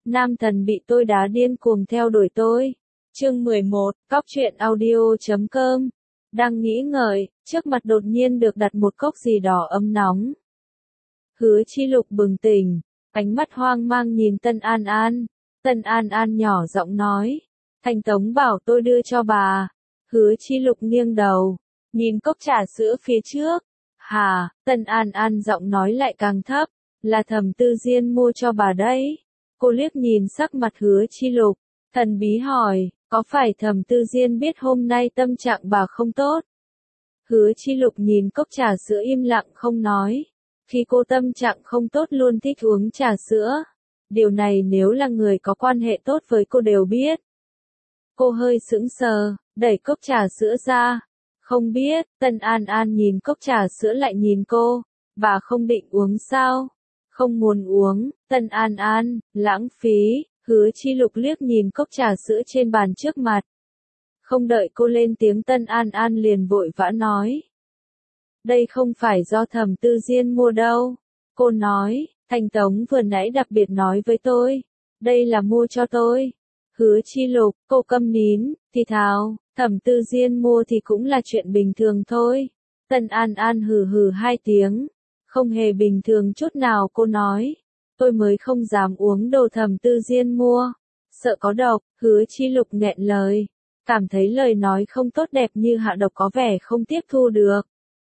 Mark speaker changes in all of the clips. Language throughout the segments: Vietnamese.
Speaker 1: Nam thần bị tôi đá điên cuồng theo đuổi tôi. Chương 11, Cóc truyện audio.com. Đang nghĩ ngợi, trước mặt đột nhiên được đặt một cốc gì đó ấm nóng. Hứa Chi Lục bừng tỉnh, ánh mắt hoang mang nhìn Tân An An. Tân An An nhỏ giọng nói, Thành Tống bảo tôi đưa cho bà. Hứa Chi Lục nghiêng đầu, nhìn cốc trà sữa phía trước. Hà, Tân An An giọng nói lại càng thấp, là Thẩm Tư Diên mua cho bà đấy. Cô liếc nhìn sắc mặt Hứa Chi Lục, thần bí hỏi, có phải Thẩm Tư Diên biết hôm nay tâm trạng bà không tốt? Hứa Chi Lục nhìn cốc trà sữa im lặng không nói. Khi cô tâm trạng không tốt luôn thích uống trà sữa. Điều này nếu là người có quan hệ tốt với cô đều biết. Cô hơi sững sờ, đẩy cốc trà sữa ra. Không biết, Tân An An nhìn cốc trà sữa lại nhìn cô. Bà không định uống sao? Không muốn uống, Tân An An, lãng phí. Hứa Chi Lục liếc nhìn cốc trà sữa trên bàn trước mặt. Không đợi cô lên tiếng Tân An An liền vội vã nói. Đây không phải do Thẩm Tư Diên mua đâu. Cô nói, Thành Tống vừa nãy đặc biệt nói với tôi. Đây là mua cho tôi. Hứa Chi Lục, cô câm nín, thì thào, Thẩm Tư Diên mua thì cũng là chuyện bình thường thôi. Tân An An hừ hừ hai tiếng. Không hề bình thường chút nào cô nói. Tôi mới không dám uống đồ Thẩm Tư Diên mua. Sợ có độc, Hứa Chi Lục nghẹn lời. Cảm thấy lời nói không tốt đẹp như hạ độc có vẻ không tiếp thu được.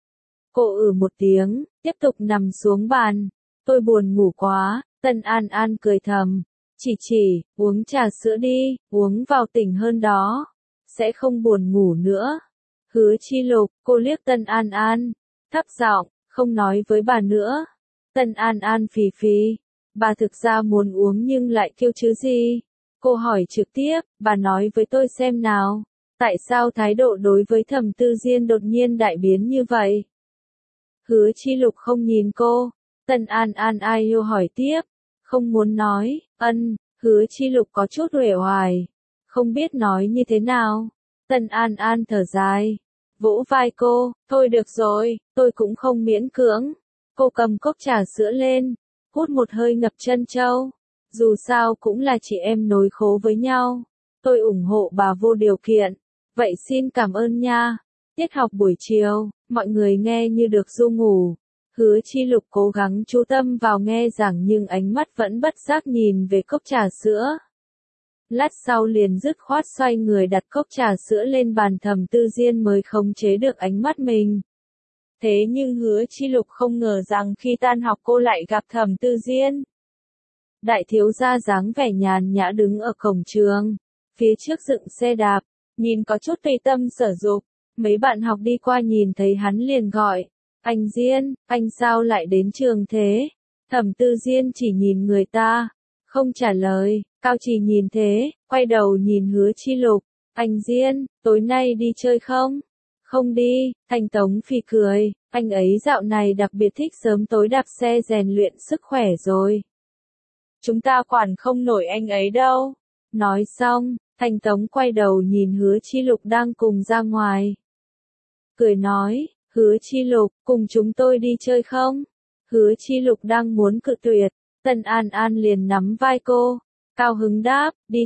Speaker 1: Cô một tiếng, tiếp tục nằm xuống bàn. Tôi buồn ngủ quá, Tân An An cười thầm. Chỉ, uống trà sữa đi, uống vào tỉnh hơn đó. Sẽ không buồn ngủ nữa. Hứa Chi Lục, cô liếc Tân An An. Thấp giọng, không nói với bà nữa. Tân An An phì phì. Bà thực ra muốn uống nhưng lại kêu chứ gì? Cô hỏi trực tiếp, bà nói với tôi xem nào. Tại sao thái độ đối với Thẩm Tư Diên đột nhiên đại biến như vậy? Hứa Chi Lục không nhìn cô. Tân An An ai yêu hỏi tiếp. Không muốn nói, Hứa Chi Lục có chút uể oải. Không biết nói như thế nào. Tân An An thở dài. Vỗ vai cô, thôi được rồi, tôi cũng không miễn cưỡng. Cô cầm cốc trà sữa lên, hút một hơi ngập chân châu. Dù sao cũng là chị em nối khố với nhau. Tôi ủng hộ bà vô điều kiện. Vậy xin cảm ơn nha. Tiết học buổi chiều, mọi người nghe như được ru ngủ. Hứa Chi Lục cố gắng chú tâm vào nghe giảng nhưng ánh mắt vẫn bất giác nhìn về cốc trà sữa. Lát sau liền dứt khoát xoay người đặt cốc trà sữa lên bàn. Thẩm Tư Diên mới khống chế được ánh mắt mình. Thế nhưng Hứa Chi Lục không ngờ rằng khi tan học cô lại gặp Thẩm Tư Diên. Đại thiếu gia dáng vẻ nhàn nhã đứng ở cổng trường, phía trước dựng xe đạp, nhìn có chút tùy tâm sở dục. Mấy bạn học đi qua nhìn thấy hắn liền gọi, anh Diên, anh sao lại đến trường thế? Thẩm Tư Diên chỉ nhìn người ta, không trả lời. Cao Trì nhìn thế, quay đầu nhìn Hứa Chi Lục, anh Diên, tối nay đi chơi không? Không đi. Thành Tống phì cười, anh ấy dạo này đặc biệt thích sớm tối đạp xe rèn luyện sức khỏe rồi. Chúng ta quản không nổi anh ấy đâu. Nói xong, Thành Tống quay đầu nhìn Hứa Chi Lục đang cùng ra ngoài. Cười nói, Hứa Chi Lục, cùng chúng tôi đi chơi không? Hứa Chi Lục đang muốn cự tuyệt, Tân An An liền nắm vai cô. Cao hứng đáp, đi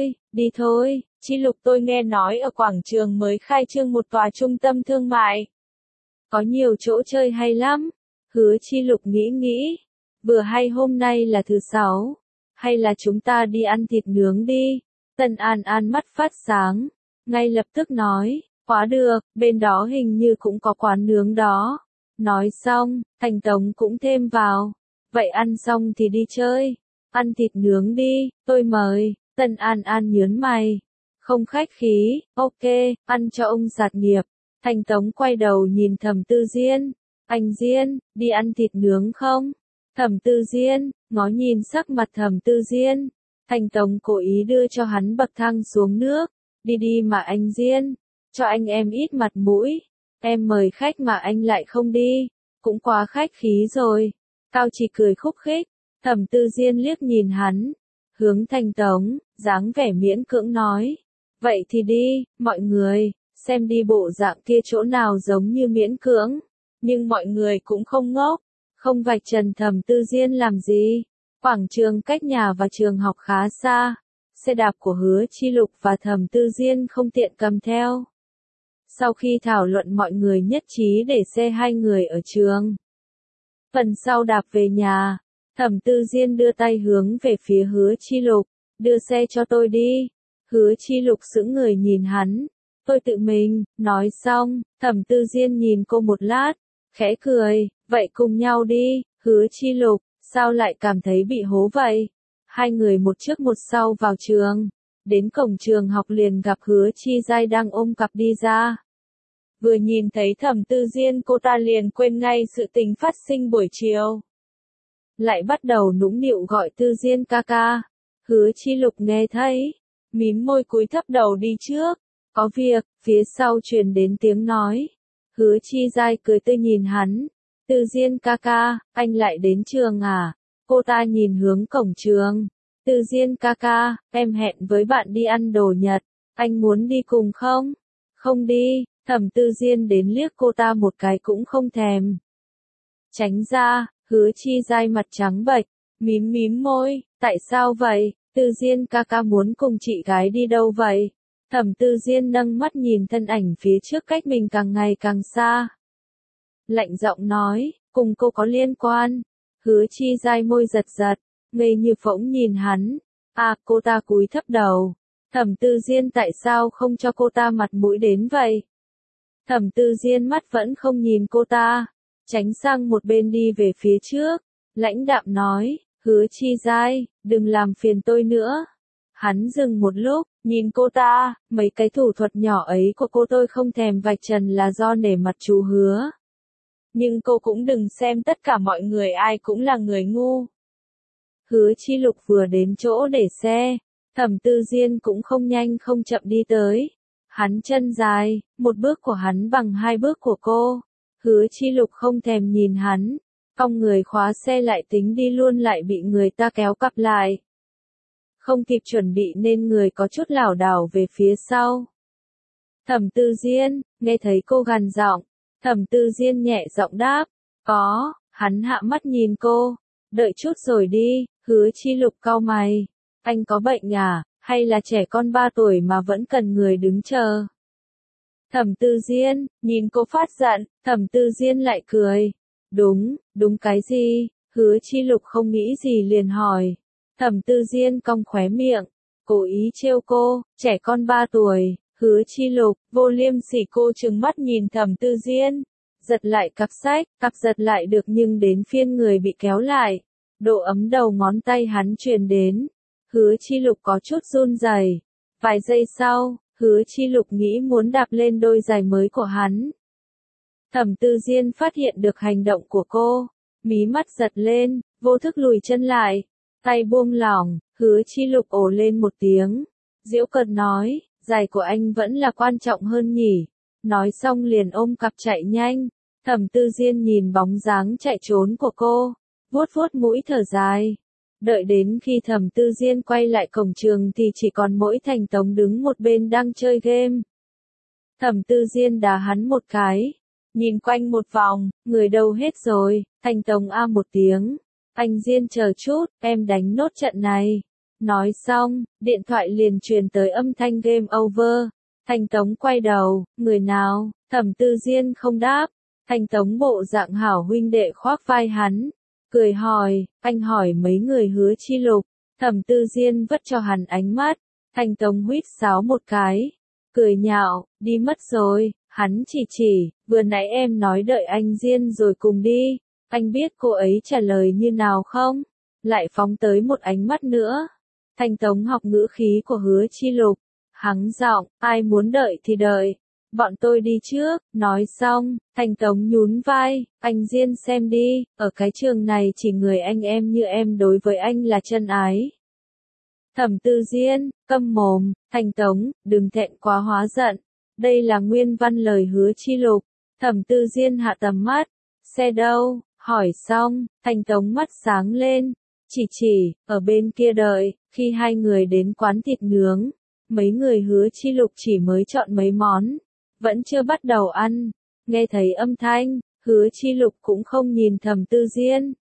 Speaker 1: thôi. Chi Lục, tôi nghe nói ở quảng trường mới khai trương một tòa trung tâm thương mại. Có nhiều chỗ chơi hay lắm. Hứa Chi Lục nghĩ. Vừa hay hôm nay là thứ Sáu. Hay là chúng ta đi ăn thịt nướng đi. Tân An An mắt phát sáng. Ngay lập tức nói, quá được, bên đó hình như cũng có quán nướng đó. Nói xong, Thành Tống cũng thêm vào. Vậy ăn xong thì đi chơi. Ăn thịt nướng đi, tôi mời. Tân An An nhớn mày. Không khách khí, ok, ăn cho ông sạt nghiệp. Thành Tống quay đầu nhìn Thẩm Tư Diên. Anh Diên, đi ăn thịt nướng không? Thẩm Tư Diên, ngó nhìn sắc mặt Thẩm Tư Diên. Thành Tống cố ý đưa cho hắn bậc thang xuống nước. Đi mà anh Diên, cho anh em ít mặt mũi. Em mời khách mà anh lại không đi, cũng quá khách khí rồi. Cao Trì cười khúc khích. Thẩm Tư Diên liếc nhìn hắn, hướng Thành Tống, dáng vẻ miễn cưỡng nói. Vậy thì đi, mọi người, xem đi bộ dạng kia chỗ nào giống như miễn cưỡng. Nhưng mọi người cũng không ngốc, không vạch trần Thẩm Tư Diên làm gì. Khoảng trường cách nhà và trường học khá xa, xe đạp của Hứa Chi Lục và Thẩm Tư Diên không tiện cầm theo. Sau khi thảo luận mọi người nhất trí để xe hai người ở trường. Phần sau đạp về nhà, Thẩm Tư Diên đưa tay hướng về phía Hứa Chi Lục, đưa xe cho tôi đi. Hứa Chi Lục sững người nhìn hắn, tôi tự mình, nói xong, Thẩm Tư Diên nhìn cô một lát, khẽ cười, vậy cùng nhau đi. Hứa Chi Lục, sao lại cảm thấy bị hố vậy? Hai người một trước một sau vào trường, đến cổng trường học liền gặp Hứa Chi Giai đang ôm cặp đi ra. Vừa nhìn thấy Thẩm Tư Diên cô ta liền quên ngay sự tình phát sinh buổi chiều. Lại bắt đầu nũng nịu gọi Tư Diên ca ca. Hứa Chi Lục nghe thấy, mím môi cúi thấp đầu đi trước. Có việc, phía sau truyền đến tiếng nói. Hứa Chi Giai cười tươi nhìn hắn. Tư Diên ca ca, anh lại đến trường à? Cô ta nhìn hướng cổng trường. Tư Diên ca ca, em hẹn với bạn đi ăn đồ Nhật. Anh muốn đi cùng không? Không đi. Thẩm Tư Diên đến liếc cô ta một cái cũng không thèm. Tránh ra. Hứa Chi Giai mặt trắng bệch, mím môi, tại sao vậy? Tư Diên ca ca muốn cùng chị gái đi đâu vậy? Thẩm Tư Diên nâng mắt nhìn thân ảnh phía trước cách mình càng ngày càng xa. Lạnh giọng nói, cùng cô có liên quan. Hứa Chi Giai môi giật giật, ngây như phỗng nhìn hắn. À, cô ta cúi thấp đầu. Thẩm Tư Diên tại sao không cho cô ta mặt mũi đến vậy? Thẩm Tư Diên mắt vẫn không nhìn cô ta, tránh sang một bên đi về phía trước, lãnh đạm nói, Hứa Chi Giai, đừng làm phiền tôi nữa. Hắn dừng một lúc, nhìn cô ta, mấy cái thủ thuật nhỏ ấy của cô tôi không thèm vạch trần là do nể mặt chú Hứa. Nhưng cô cũng đừng xem tất cả mọi người ai cũng là người ngu. Hứa Chi Lục vừa đến chỗ để xe, Thẩm Tư Diên cũng không nhanh không chậm đi tới. Hắn chân dài, một bước của hắn bằng hai bước của cô. Hứa Chi Lục không thèm nhìn hắn, cong người khóa xe lại tính đi luôn lại bị người ta kéo cặp lại. Không kịp chuẩn bị nên người có chút lảo đảo về phía sau. Thẩm Tư Diên, nghe thấy cô gằn giọng, Thẩm Tư Diên nhẹ giọng đáp, có. Hắn hạ mắt nhìn cô, đợi chút rồi đi. Hứa Chi Lục cau mày, anh có bệnh à, hay là trẻ con 3 tuổi mà vẫn cần người đứng chờ? Thẩm Tư Diên, nhìn cô phát giận, Thẩm Tư Diên lại cười. Đúng cái gì? Hứa Chi Lục không nghĩ gì liền hỏi. Thẩm Tư Diên cong khóe miệng, cố ý trêu cô, trẻ con 3 tuổi. Hứa Chi Lục, vô liêm sỉ cô trừng mắt nhìn Thẩm Tư Diên, giật lại cặp sách, cặp giật lại được nhưng đến phiên người bị kéo lại. Độ ấm đầu ngón tay hắn truyền đến. Hứa Chi Lục có chút run rẩy. Vài giây sau, Hứa Chi Lục nghĩ muốn đạp lên đôi giày mới của hắn. Thẩm Tư Diên phát hiện được hành động của cô, mí mắt giật lên, vô thức lùi chân lại, tay buông lỏng. Hứa Chi Lục ồ lên một tiếng, giễu cợt nói, giày của anh vẫn là quan trọng hơn nhỉ. Nói xong liền ôm cặp chạy nhanh. Thẩm Tư Diên nhìn bóng dáng chạy trốn của cô, vuốt vuốt mũi thở dài. Đợi đến khi Thẩm Tư Diên quay lại cổng trường thì chỉ còn mỗi Thành Tống đứng một bên đang chơi game. Thẩm Tư Diên đá hắn một cái, nhìn quanh một vòng, người đâu hết rồi. Thành Tống a một tiếng, anh Diên chờ chút, em đánh nốt trận này. Nói xong, điện thoại liền truyền tới âm thanh game over. Thành Tống quay đầu, người nào? Thẩm Tư Diên không đáp. Thành Tống bộ dạng hảo huynh đệ khoác vai hắn, cười hỏi, anh hỏi mấy người Hứa Chi Lục. Thẩm Tư Diên vất cho hắn ánh mắt. Thành Tống huýt sáo một cái, cười nhạo, đi mất rồi. Hắn chỉ, vừa nãy em nói đợi anh Diên rồi cùng đi. Anh biết cô ấy trả lời như nào không? Lại phóng tới một ánh mắt nữa. Thành Tống học ngữ khí của Hứa Chi Lục, hắng giọng, ai muốn đợi thì đợi. Bọn tôi đi trước. Nói xong, Thành Tống nhún vai, anh Diên xem đi, ở cái trường này chỉ người anh em như em đối với anh là chân ái. Thẩm Tư Diên, câm mồm. Thành Tống, đừng thẹn quá hóa giận. Đây là nguyên văn lời Hứa Chi Lục. Thẩm Tư Diên hạ tầm mắt, xe đâu? Hỏi xong, Thành Tống mắt sáng lên, chỉ, ở bên kia đợi. Khi hai người đến quán thịt nướng, mấy người Hứa Chi Lục chỉ mới chọn mấy món, vẫn chưa bắt đầu ăn. Nghe thấy âm thanh, Hứa Chi Lục cũng không nhìn Thẩm Tư Diên,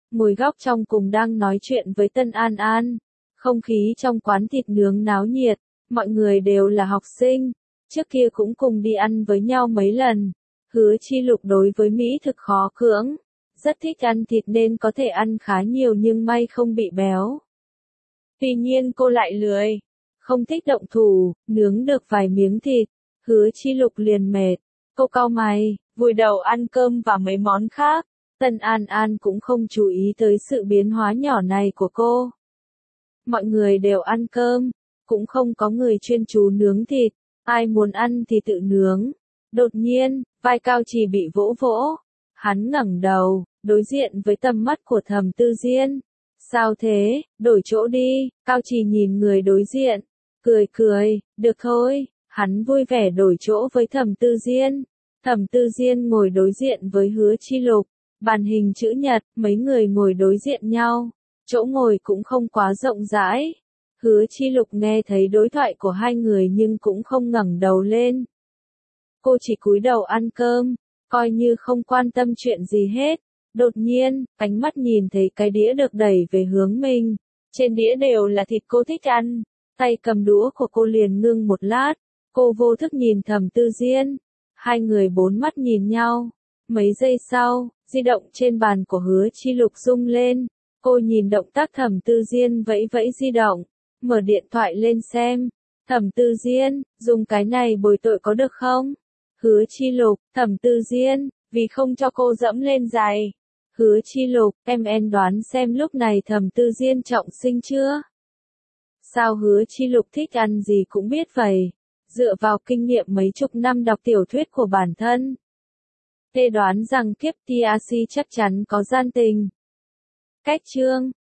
Speaker 1: ngồi góc trong cùng đang nói chuyện với Tân An An. Không khí trong quán thịt nướng náo nhiệt, mọi người đều là học sinh, trước kia cũng cùng đi ăn với nhau mấy lần. Hứa Chi Lục đối với mỹ thực khó cưỡng, rất thích ăn thịt nên có thể ăn khá nhiều nhưng may không bị béo. Tuy nhiên cô lại lười, không thích động thủ, nướng được vài miếng thịt, Hứa Chi Lục liền mệt. Cô cau mày, vùi đầu ăn cơm và mấy món khác. Tân An An cũng không chú ý tới sự biến hóa nhỏ này của cô. Mọi người đều ăn cơm, cũng không có người chuyên chú nướng thịt, ai muốn ăn thì tự nướng. Đột nhiên, vai Cao Trì bị vỗ vỗ. Hắn ngẩng đầu, đối diện với tầm mắt của Thẩm Tư Diên. Sao thế, đổi chỗ đi, Cao Trì nhìn người đối diện, cười cười, được thôi, hắn vui vẻ đổi chỗ với Thẩm Tư Diên. Thẩm Tư Diên ngồi đối diện với Hứa Chi Lục, bàn hình chữ nhật, mấy người ngồi đối diện nhau, chỗ ngồi cũng không quá rộng rãi. Hứa Chi Lục nghe thấy đối thoại của hai người nhưng cũng không ngẩng đầu lên. Cô chỉ cúi đầu ăn cơm, coi như không quan tâm chuyện gì hết. Đột nhiên, ánh mắt nhìn thấy cái đĩa được đẩy về hướng mình. Trên đĩa đều là thịt cô thích ăn. Tay cầm đũa của cô liền ngưng một lát. Cô vô thức nhìn Thẩm Tư Diên. Hai người bốn mắt nhìn nhau. Mấy giây sau, di động trên bàn của Hứa Chi Lục rung lên. Cô nhìn động tác Thẩm Tư Diên vẫy vẫy di động. Mở điện thoại lên xem. Thẩm Tư Diên, dùng cái này bồi tội có được không? Hứa Chi Lục, Thẩm Tư Diên, vì không cho cô dẫm lên giày. Hứa Chi Lục, em đoán xem lúc này Thẩm Tư Diên trọng sinh chưa? Sao Hứa Chi Lục thích ăn gì cũng biết vậy, dựa vào kinh nghiệm mấy chục năm đọc tiểu thuyết của bản thân. Tê đoán rằng kiếp Tiashi chắc chắn có gian tình. Cách chương